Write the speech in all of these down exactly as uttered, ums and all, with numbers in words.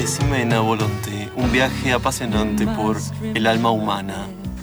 Ximena Volonté, un viaje apasionante por el alma humana.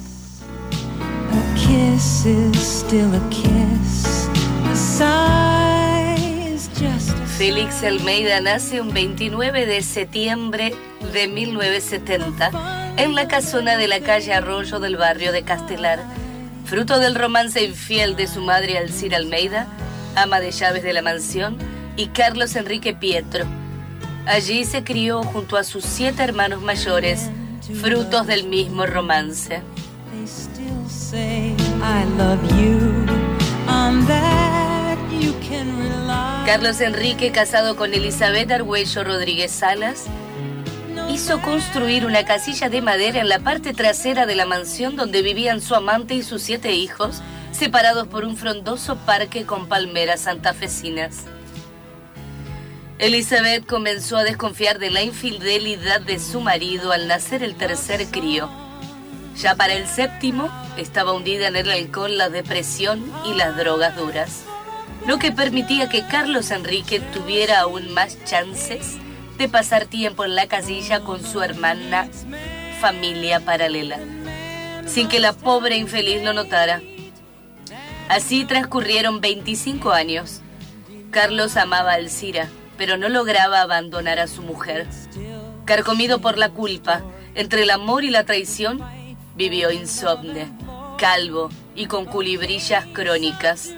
A kiss is still a kiss. A sigh is just a Félix Almeida nace un veintinueve de septiembre de mil novecientos setenta en la casona de la calle Arroyo del barrio de Castelar, fruto del romance infiel de su madre Alcira Almeida, ama de llaves de la mansión, y Carlos Enrique Pietro. Allí se crió junto a sus siete hermanos mayores, frutos del mismo romance. They still say I love you. On that you can rely. Carlos Enrique, casado con Elizabeth Argüello Rodríguez Salas, hizo construir una casilla de madera en la parte trasera de la mansión donde vivían su amante y sus siete hijos, separados por un frondoso parque con palmeras santafesinas. Elizabeth comenzó a desconfiar de la infidelidad de su marido al nacer el tercer crío. Ya para el séptimo, estaba hundida en el alcohol, la depresión y las drogas duras, lo que permitía que Carlos Enrique tuviera aún más chances de pasar tiempo en la casilla con su hermana, familia paralela, sin que la pobre infeliz lo notara. Así transcurrieron veinticinco años. Carlos amaba a Alcira, pero no lograba abandonar a su mujer. Carcomido por la culpa, entre el amor y la traición, vivió insomne, calvo y con culibrillas crónicas.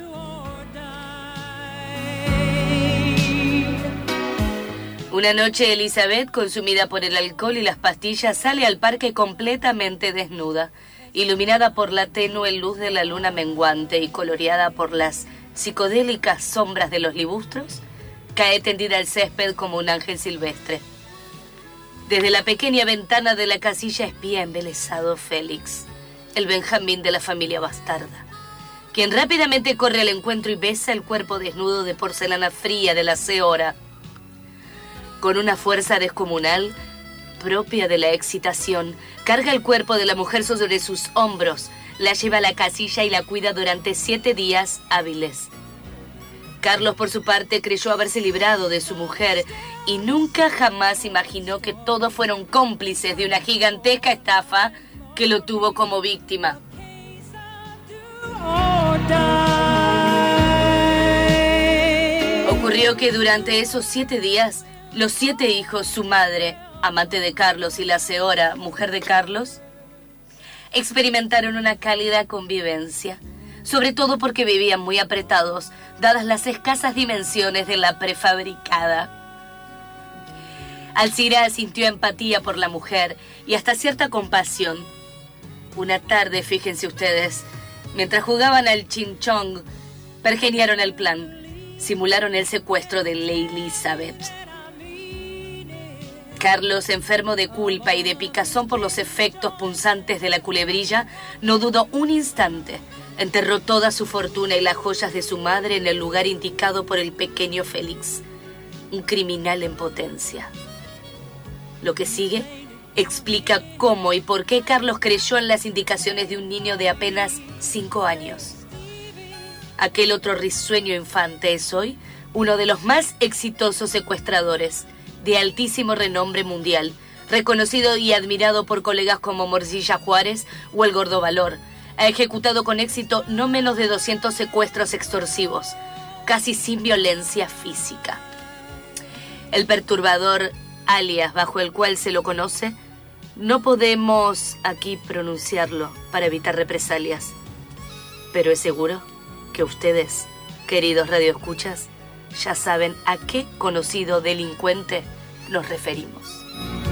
Una noche Elizabeth, consumida por el alcohol y las pastillas, sale al parque completamente desnuda, iluminada por la tenue luz de la luna menguante y coloreada por las psicodélicas sombras de los libustros, cae tendida al césped como un ángel silvestre. Desde la pequeña ventana de la casilla espía embelesado Félix, el Benjamín de la familia bastarda, quien rápidamente corre al encuentro y besa el cuerpo desnudo de porcelana fría de la señora. Con una fuerza descomunal, propia de la excitación, carga el cuerpo de la mujer sobre sus hombros, la lleva a la casilla y la cuida durante siete días hábiles. Carlos, por su parte, creyó haberse librado de su mujer y nunca jamás imaginó que todos fueron cómplices de una gigantesca estafa que lo tuvo como víctima. Ocurrió que durante esos siete días, los siete hijos, su madre, amante de Carlos, y la señora, mujer de Carlos, experimentaron una cálida convivencia, sobre todo porque vivían muy apretados, dadas las escasas dimensiones de la prefabricada. Alcira sintió empatía por la mujer y hasta cierta compasión. Una tarde, fíjense ustedes, mientras jugaban al chinchón, pergeniaron el plan, simularon el secuestro de Elizabeth. Carlos, enfermo de culpa y de picazón por los efectos punzantes de la culebrilla, no dudó un instante. Enterró toda su fortuna y las joyas de su madre en el lugar indicado por el pequeño Félix, un criminal en potencia. Lo que sigue explica cómo y por qué Carlos creyó en las indicaciones de un niño de apenas cinco años. Aquel otro risueño infante es hoy uno de los más exitosos secuestradores, de altísimo renombre mundial, reconocido y admirado por colegas como Morcilla Juárez o el Gordo Valor. Ha ejecutado con éxito no menos de doscientos secuestros extorsivos, casi sin violencia física. El perturbador alias bajo el cual se lo conoce, no podemos aquí pronunciarlo para evitar represalias, pero es seguro que ustedes, queridos radioescuchas, ya saben a qué conocido delincuente nos referimos.